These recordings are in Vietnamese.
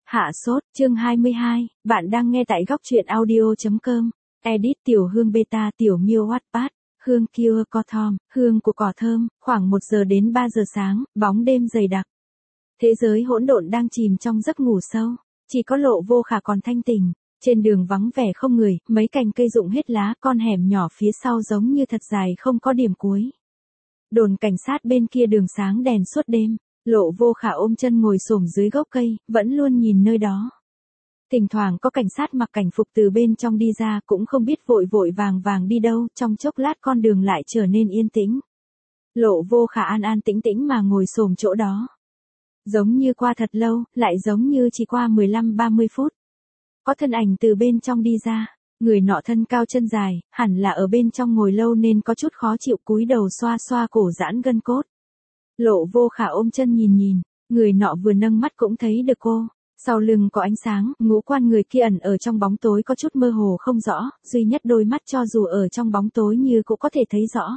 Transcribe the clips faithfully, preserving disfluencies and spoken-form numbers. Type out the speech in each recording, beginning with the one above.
Hạ sốt, chương hai mươi hai, bạn đang nghe tại góc truyện audio chấm com. Edit Tiểu Hương Beta Tiểu Miêu Wattpad, Hương Cure Cotton, hương của cỏ thơm, khoảng một giờ đến ba giờ sáng, bóng đêm dày đặc. Thế giới hỗn độn đang chìm trong giấc ngủ sâu, chỉ có Lộ Vô Khả còn thanh tỉnh. Trên đường vắng vẻ không người, mấy cành cây rụng hết lá, con hẻm nhỏ phía sau giống như thật dài không có điểm cuối. Đồn cảnh sát bên kia đường sáng đèn suốt đêm. Lộ Vô Khả ôm chân ngồi xổm dưới gốc cây, vẫn luôn nhìn nơi đó. Thỉnh thoảng có cảnh sát mặc cảnh phục từ bên trong đi ra, cũng không biết vội vội vàng vàng đi đâu, trong chốc lát con đường lại trở nên yên tĩnh. Lộ Vô Khả an an tĩnh tĩnh mà ngồi xổm chỗ đó. Giống như qua thật lâu, lại giống như chỉ qua mười lăm ba mươi phút. Có thân ảnh từ bên trong đi ra, người nọ thân cao chân dài, hẳn là ở bên trong ngồi lâu nên có chút khó chịu, cúi đầu xoa xoa cổ giãn gân cốt. Lộ Vô Khả ôm chân nhìn nhìn, người nọ vừa nâng mắt cũng thấy được cô. Sau lưng có ánh sáng, ngũ quan người kia ẩn ở trong bóng tối có chút mơ hồ không rõ, duy nhất đôi mắt cho dù ở trong bóng tối như cũng có thể thấy rõ.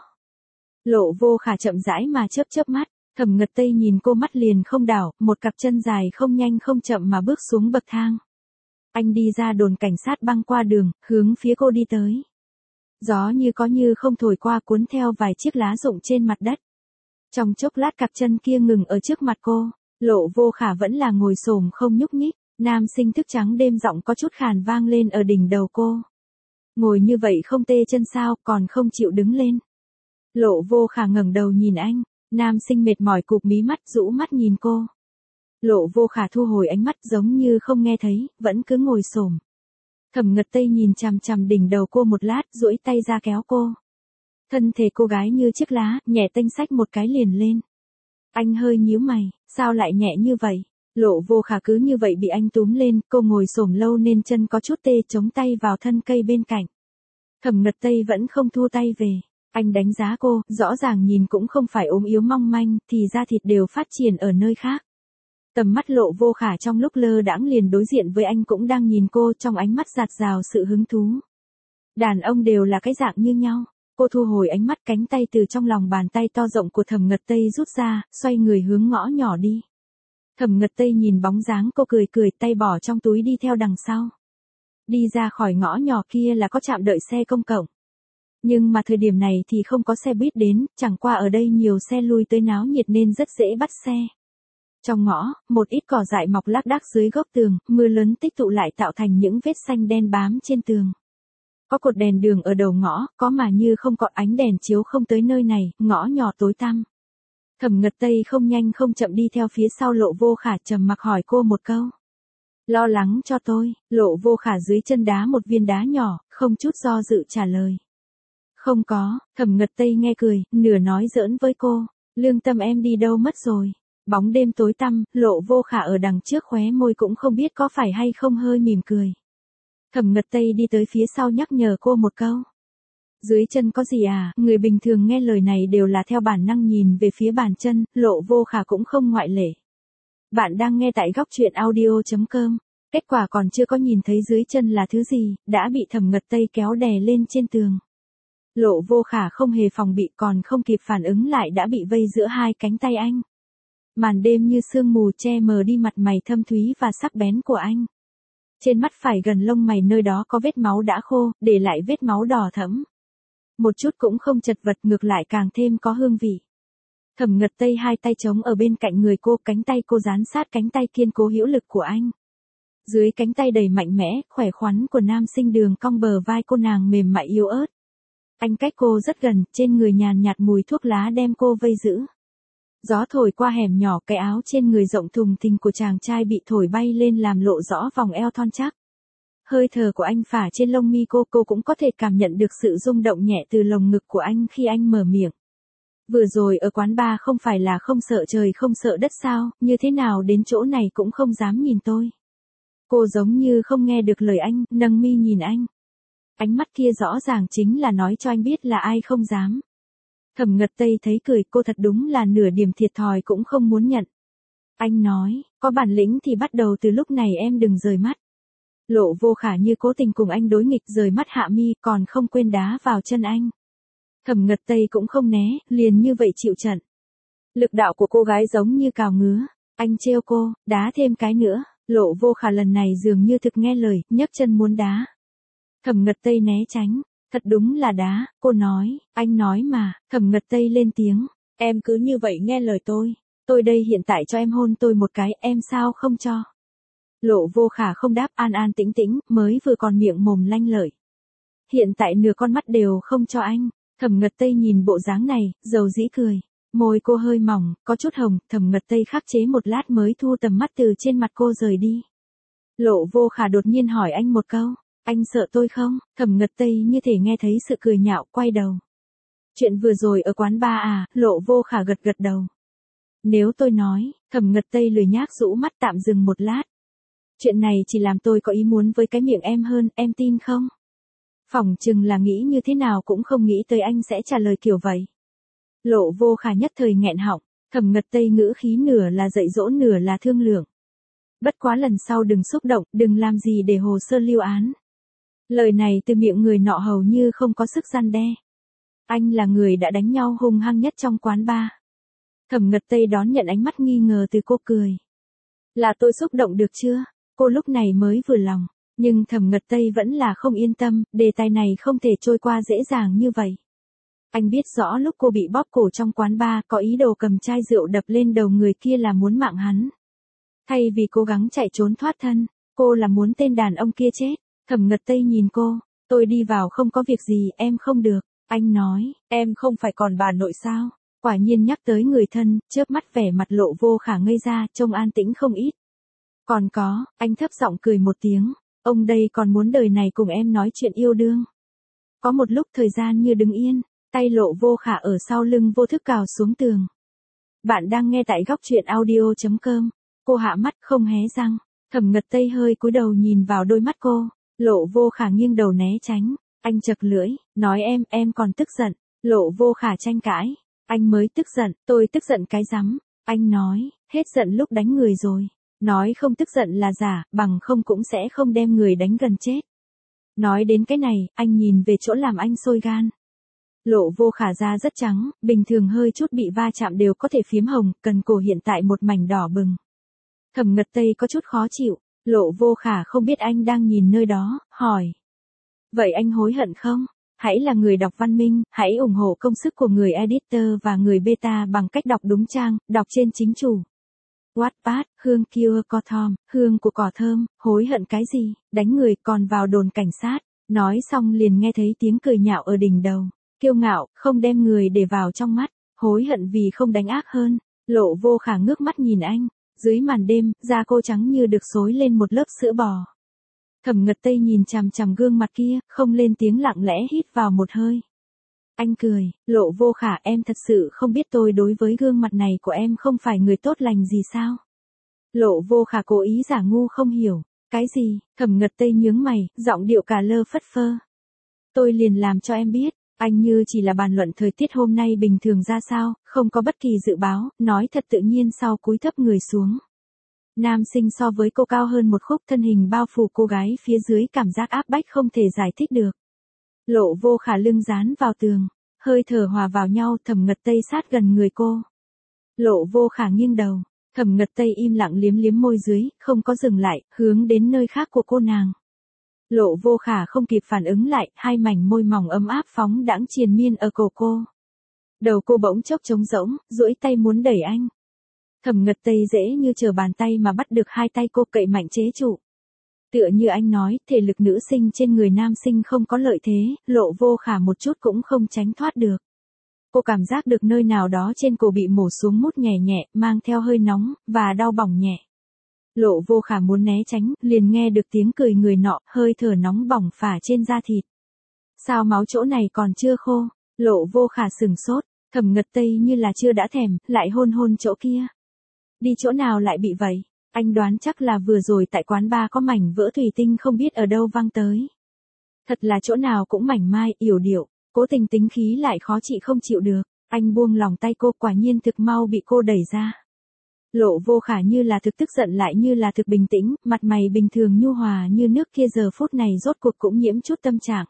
Lộ Vô Khả chậm rãi mà chớp chớp mắt, Thẩm Ngật Tây nhìn cô mắt liền không đảo, một cặp chân dài không nhanh không chậm mà bước xuống bậc thang. Anh đi ra đồn cảnh sát băng qua đường, hướng phía cô đi tới. Gió như có như không thổi qua, cuốn theo vài chiếc lá rụng trên mặt đất. Trong chốc lát cặp chân kia ngừng ở trước mặt cô, Lộ Vô Khả vẫn là ngồi xổm không nhúc nhích, nam sinh thức trắng đêm giọng có chút khàn vang lên ở đỉnh đầu cô. Ngồi như vậy không tê chân sao, còn không chịu đứng lên. Lộ Vô Khả ngẩng đầu nhìn anh, nam sinh mệt mỏi cụp mí mắt, rũ mắt nhìn cô. Lộ Vô Khả thu hồi ánh mắt giống như không nghe thấy, vẫn cứ ngồi xổm. Thẩm Ngật Tây nhìn chằm chằm đỉnh đầu cô một lát, duỗi tay ra kéo cô. Thân thể cô gái như chiếc lá, nhẹ tênh xách một cái liền lên. Anh hơi nhíu mày, sao lại nhẹ như vậy? Lộ Vô Khả cứ như vậy bị anh túm lên, cô ngồi xổm lâu nên chân có chút tê, chống tay vào thân cây bên cạnh. Thẩm Ngật Tây vẫn không thu tay về. Anh đánh giá cô, rõ ràng nhìn cũng không phải ốm yếu mong manh, thì da thịt đều phát triển ở nơi khác. Tầm mắt Lộ Vô Khả trong lúc lơ đãng liền đối diện với anh cũng đang nhìn cô, trong ánh mắt dạt dào sự hứng thú. Đàn ông đều là cái dạng như nhau. Cô thu hồi ánh mắt, cánh tay từ trong lòng bàn tay to rộng của Thẩm Ngật Tây rút ra, xoay người hướng ngõ nhỏ đi. Thẩm Ngật Tây nhìn bóng dáng cô cười cười, tay bỏ trong túi đi theo đằng sau. Đi ra khỏi ngõ nhỏ kia là có trạm đợi xe công cộng. Nhưng mà thời điểm này thì không có xe buýt đến, chẳng qua ở đây nhiều xe lui tới náo nhiệt nên rất dễ bắt xe. Trong ngõ, một ít cỏ dại mọc lác đác dưới gốc tường, mưa lớn tích tụ lại tạo thành những vết xanh đen bám trên tường. Có cột đèn đường ở đầu ngõ, có mà như không có ánh đèn chiếu không tới nơi này, ngõ nhỏ tối tăm. Thẩm Ngật Tây không nhanh không chậm đi theo phía sau Lộ Vô Khả, trầm mặc hỏi cô một câu. Lo lắng cho tôi? Lộ Vô Khả dưới chân đá một viên đá nhỏ, không chút do dự trả lời. Không có. Thẩm Ngật Tây nghe cười, nửa nói giỡn với cô. Lương tâm em đi đâu mất rồi? Bóng đêm tối tăm, Lộ Vô Khả ở đằng trước khóe môi cũng không biết có phải hay không hơi mỉm cười. Thẩm Ngật Tây đi tới phía sau nhắc nhở cô một câu. Dưới chân có gì à? Người bình thường nghe lời này đều là theo bản năng nhìn về phía bàn chân, Lộ Vô Khả cũng không ngoại lệ. Bạn đang nghe tại góc truyện audio chấm com. Kết quả còn chưa có nhìn thấy dưới chân là thứ gì, đã bị Thẩm Ngật Tây kéo đè lên trên tường. Lộ Vô Khả không hề phòng bị, còn không kịp phản ứng lại đã bị vây giữa hai cánh tay anh. Màn đêm như sương mù che mờ đi mặt mày thâm thúy và sắc bén của anh. Trên mắt phải gần lông mày nơi đó có vết máu đã khô, để lại vết máu đỏ thẫm. Một chút cũng không chật vật, ngược lại càng thêm có hương vị. Thẩm Ngật Tây hai tay chống ở bên cạnh người cô, cánh tay cô dán sát cánh tay kiên cố hữu lực của anh. Dưới cánh tay đầy mạnh mẽ, khỏe khoắn của nam sinh đường cong bờ vai cô nàng mềm mại yếu ớt. Anh cách cô rất gần, trên người nhàn nhạt mùi thuốc lá đem cô vây giữ. Gió thổi qua hẻm nhỏ, cái áo trên người rộng thùng thình của chàng trai bị thổi bay lên làm lộ rõ vòng eo thon chắc. Hơi thở của anh phả trên lông mi cô, cô cũng có thể cảm nhận được sự rung động nhẹ từ lồng ngực của anh khi anh mở miệng. Vừa rồi ở quán bar không phải là không sợ trời không sợ đất sao, như thế nào đến chỗ này cũng không dám nhìn tôi. Cô giống như không nghe được lời anh, nâng mi nhìn anh. Ánh mắt kia rõ ràng chính là nói cho anh biết là ai không dám. Thẩm Ngật Tây thấy cười, cô thật đúng là nửa điểm thiệt thòi cũng không muốn nhận. Anh nói, có bản lĩnh thì bắt đầu từ lúc này em đừng rời mắt. Lộ Vô Khả như cố tình cùng anh đối nghịch, rời mắt hạ mi, còn không quên đá vào chân anh. Thẩm Ngật Tây cũng không né, liền như vậy chịu trận. Lực đạo của cô gái giống như cào ngứa, anh trêu cô, đá thêm cái nữa. Lộ Vô Khả lần này dường như thực nghe lời, nhấc chân muốn đá. Thẩm Ngật Tây né tránh, thật đúng là đá, cô nói, anh nói mà, Thẩm Ngật Tây lên tiếng, em cứ như vậy nghe lời tôi, tôi đây hiện tại cho em hôn tôi một cái, em sao không cho. Lộ Vô Khả không đáp, an an tĩnh tĩnh, mới vừa còn miệng mồm lanh lợi. Hiện tại nửa con mắt đều không cho anh. Thẩm Ngật Tây nhìn bộ dáng này, dầu dĩ cười. Môi cô hơi mỏng, có chút hồng, Thẩm Ngật Tây khắc chế một lát mới thu tầm mắt từ trên mặt cô rời đi. Lộ Vô Khả đột nhiên hỏi anh một câu, anh sợ tôi không? Thẩm Ngật Tây như thể nghe thấy sự cười nhạo, quay đầu. Chuyện vừa rồi ở quán bar à? Lộ Vô Khả gật gật đầu. Nếu tôi nói, Thẩm Ngật Tây lười nhác rũ mắt tạm dừng một lát. Chuyện này chỉ làm tôi có ý muốn với cái miệng em hơn, em tin không? Phỏng chừng là nghĩ như thế nào cũng không nghĩ tới anh sẽ trả lời kiểu vậy. Lộ Vô Khả nhất thời nghẹn họng, Thẩm Ngật Tây ngữ khí nửa là dạy dỗ nửa là thương lượng. Bất quá lần sau đừng xúc động, đừng làm gì để hồ sơ lưu án. Lời này từ miệng người nọ hầu như không có sức răn đe. Anh là người đã đánh nhau hung hăng nhất trong quán bar. Thẩm Ngật Tây đón nhận ánh mắt nghi ngờ từ cô, cười. Là tôi xúc động được chưa? Cô lúc này mới vừa lòng. Nhưng Thẩm Ngật Tây vẫn là không yên tâm, đề tài này không thể trôi qua dễ dàng như vậy. Anh biết rõ lúc cô bị bóp cổ trong quán bar có ý đồ cầm chai rượu đập lên đầu người kia là muốn mạng hắn. Thay vì cố gắng chạy trốn thoát thân, cô là muốn tên đàn ông kia chết. Thẩm Ngật Tây nhìn cô, tôi đi vào không có việc gì, em không được. Anh nói, em không phải còn bà nội sao? Quả nhiên nhắc tới người thân, chớp mắt vẻ mặt Lộ Vô Khả ngây ra, trông an tĩnh không ít. Còn có, anh thấp giọng cười một tiếng, ông đây còn muốn đời này cùng em nói chuyện yêu đương. Có một lúc thời gian như đứng yên, tay Lộ Vô Khả ở sau lưng vô thức cào xuống tường. Bạn đang nghe tại góc truyện audio chấm com. Cô hạ mắt không hé răng, Thẩm Ngật Tây hơi cúi đầu nhìn vào đôi mắt cô, Lộ Vô Khả nghiêng đầu né tránh, anh chật lưỡi, nói em, em còn tức giận. Lộ Vô Khả tranh cãi, anh mới tức giận, tôi tức giận cái rắm. Anh nói, hết giận lúc đánh người rồi. Nói không tức giận là giả, bằng không cũng sẽ không đem người đánh gần chết. Nói đến cái này, anh nhìn về chỗ làm anh sôi gan. Lộ Vô Khả da rất trắng, bình thường hơi chút bị va chạm đều có thể phiếm hồng, cần cổ hiện tại một mảnh đỏ bừng. Thẩm Ngật Tây có chút khó chịu, Lộ Vô Khả không biết anh đang nhìn nơi đó, hỏi. Vậy anh hối hận không? Hãy là người đọc văn minh, hãy ủng hộ công sức của người editor và người beta bằng cách đọc đúng trang, đọc trên chính chủ. Wattpad, hương Kiêu Co Thom, hương của cỏ thơm, hối hận cái gì, đánh người còn vào đồn cảnh sát. Nói xong liền nghe thấy tiếng cười nhạo ở đỉnh đầu. Kiêu ngạo, không đem người để vào trong mắt, hối hận vì không đánh ác hơn. Lộ Vô Khả ngước mắt nhìn anh, dưới màn đêm, da cô trắng như được xối lên một lớp sữa bò. Thẩm Ngật Tây nhìn chằm chằm gương mặt kia, không lên tiếng, lặng lẽ hít vào một hơi. Anh cười, Lộ Vô Khả, em thật sự không biết tôi đối với gương mặt này của em không phải người tốt lành gì sao? Lộ Vô Khả cố ý giả ngu không hiểu, cái gì? Thẩm Ngật Tây nhướng mày, giọng điệu cà lơ phất phơ. Tôi liền làm cho em biết, anh như chỉ là bàn luận thời tiết hôm nay bình thường ra sao, không có bất kỳ dự báo, nói thật tự nhiên sau cúi thấp người xuống. Nam sinh so với cô cao hơn một khúc, thân hình bao phủ cô gái phía dưới, cảm giác áp bách không thể giải thích được. Lộ Vô Khả lưng dán vào tường, hơi thở hòa vào nhau, Thẩm Ngật Tây sát gần người cô. Lộ Vô Khả nghiêng đầu, Thẩm Ngật Tây im lặng liếm liếm môi dưới, không có dừng lại, hướng đến nơi khác của cô nàng. Lộ Vô Khả không kịp phản ứng lại, hai mảnh môi mỏng ấm áp phóng đãng triền miên ở cổ cô. Đầu cô bỗng chốc trống rỗng, duỗi tay muốn đẩy anh. Thẩm Ngật Tây dễ như trở bàn tay mà bắt được hai tay cô, cậy mạnh chế trụ. Tựa như anh nói, thể lực nữ sinh trên người nam sinh không có lợi thế, Lộ Vô Khả một chút cũng không tránh thoát được. Cô cảm giác được nơi nào đó trên cổ bị mổ xuống mút nhẹ nhẹ, mang theo hơi nóng, và đau bỏng nhẹ. Lộ Vô Khả muốn né tránh, liền nghe được tiếng cười người nọ, hơi thở nóng bỏng phả trên da thịt. Sao máu chỗ này còn chưa khô? Lộ Vô Khả sừng sốt, Thẩm Ngật Tây như là chưa đã thèm, lại hôn hôn chỗ kia. Đi chỗ nào lại bị vậy? Anh đoán chắc là vừa rồi tại quán bar có mảnh vỡ thủy tinh không biết ở đâu văng tới. Thật là chỗ nào cũng mảnh mai, yểu điệu, cố tình tính khí lại khó trị không chịu được. Anh buông lòng tay cô, quả nhiên thực mau bị cô đẩy ra. Lộ Vô Khả như là thực tức giận lại như là thực bình tĩnh, mặt mày bình thường nhu hòa như nước kia giờ phút này rốt cuộc cũng nhiễm chút tâm trạng.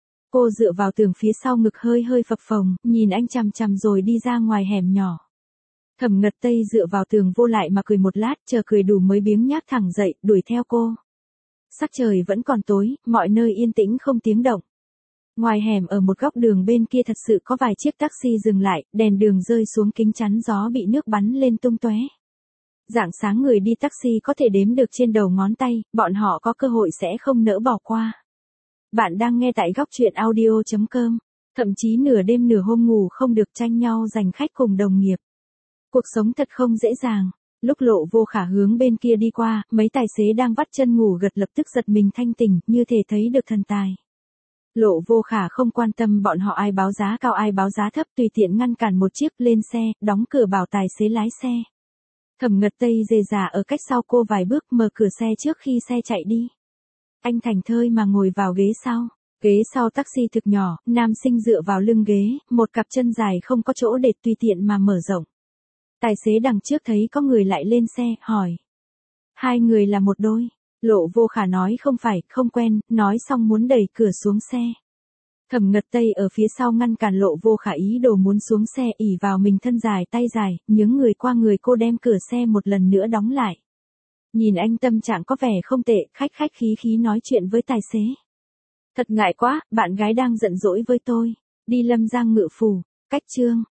Cô dựa vào tường phía sau, ngực hơi hơi phập phồng, nhìn anh chằm chằm rồi đi ra ngoài hẻm nhỏ. Thẩm Ngật Tây dựa vào tường vô lại mà cười một lát, chờ cười đủ mới biếng nhác thẳng dậy, đuổi theo cô. Sắc trời vẫn còn tối, mọi nơi yên tĩnh không tiếng động. Ngoài hẻm ở một góc đường bên kia thật sự có vài chiếc taxi dừng lại, đèn đường rơi xuống kính chắn gió bị nước bắn lên tung tóe. Rạng sáng người đi taxi có thể đếm được trên đầu ngón tay, bọn họ có cơ hội sẽ không nỡ bỏ qua. Bạn đang nghe tại góc truyện audio chấm com. Thậm chí nửa đêm nửa hôm ngủ không được tranh nhau giành khách cùng đồng nghiệp. Cuộc sống thật không dễ dàng. Lúc Lộ Vô Khả hướng bên kia đi qua, mấy tài xế đang vắt chân ngủ gật lập tức giật mình thanh tỉnh, như thể thấy được thần tài. Lộ Vô Khả không quan tâm bọn họ ai báo giá cao ai báo giá thấp, tùy tiện ngăn cản một chiếc lên xe, đóng cửa bảo tài xế lái xe. Thẩm Ngật Tây dề dà ở cách sau cô vài bước, mở cửa xe trước khi xe chạy đi. Anh thảnh thơi mà ngồi vào ghế sau. Ghế sau taxi thực nhỏ, nam sinh dựa vào lưng ghế, một cặp chân dài không có chỗ để tùy tiện mà mở rộng. Tài xế đằng trước thấy có người lại lên xe, hỏi. Hai người là một đôi. Lộ Vô Khả nói không phải, không quen, nói xong muốn đẩy cửa xuống xe. Thẩm Ngật Tây ở phía sau ngăn cản Lộ Vô Khả ý đồ muốn xuống xe, ỉ vào mình thân dài tay dài, nhướng người qua người cô đem cửa xe một lần nữa đóng lại. Nhìn anh tâm trạng có vẻ không tệ, khách khách khí khí nói chuyện với tài xế. Thật ngại quá, bạn gái đang giận dỗi với tôi. Đi Lâm Giang Ngự Phủ. Cách chương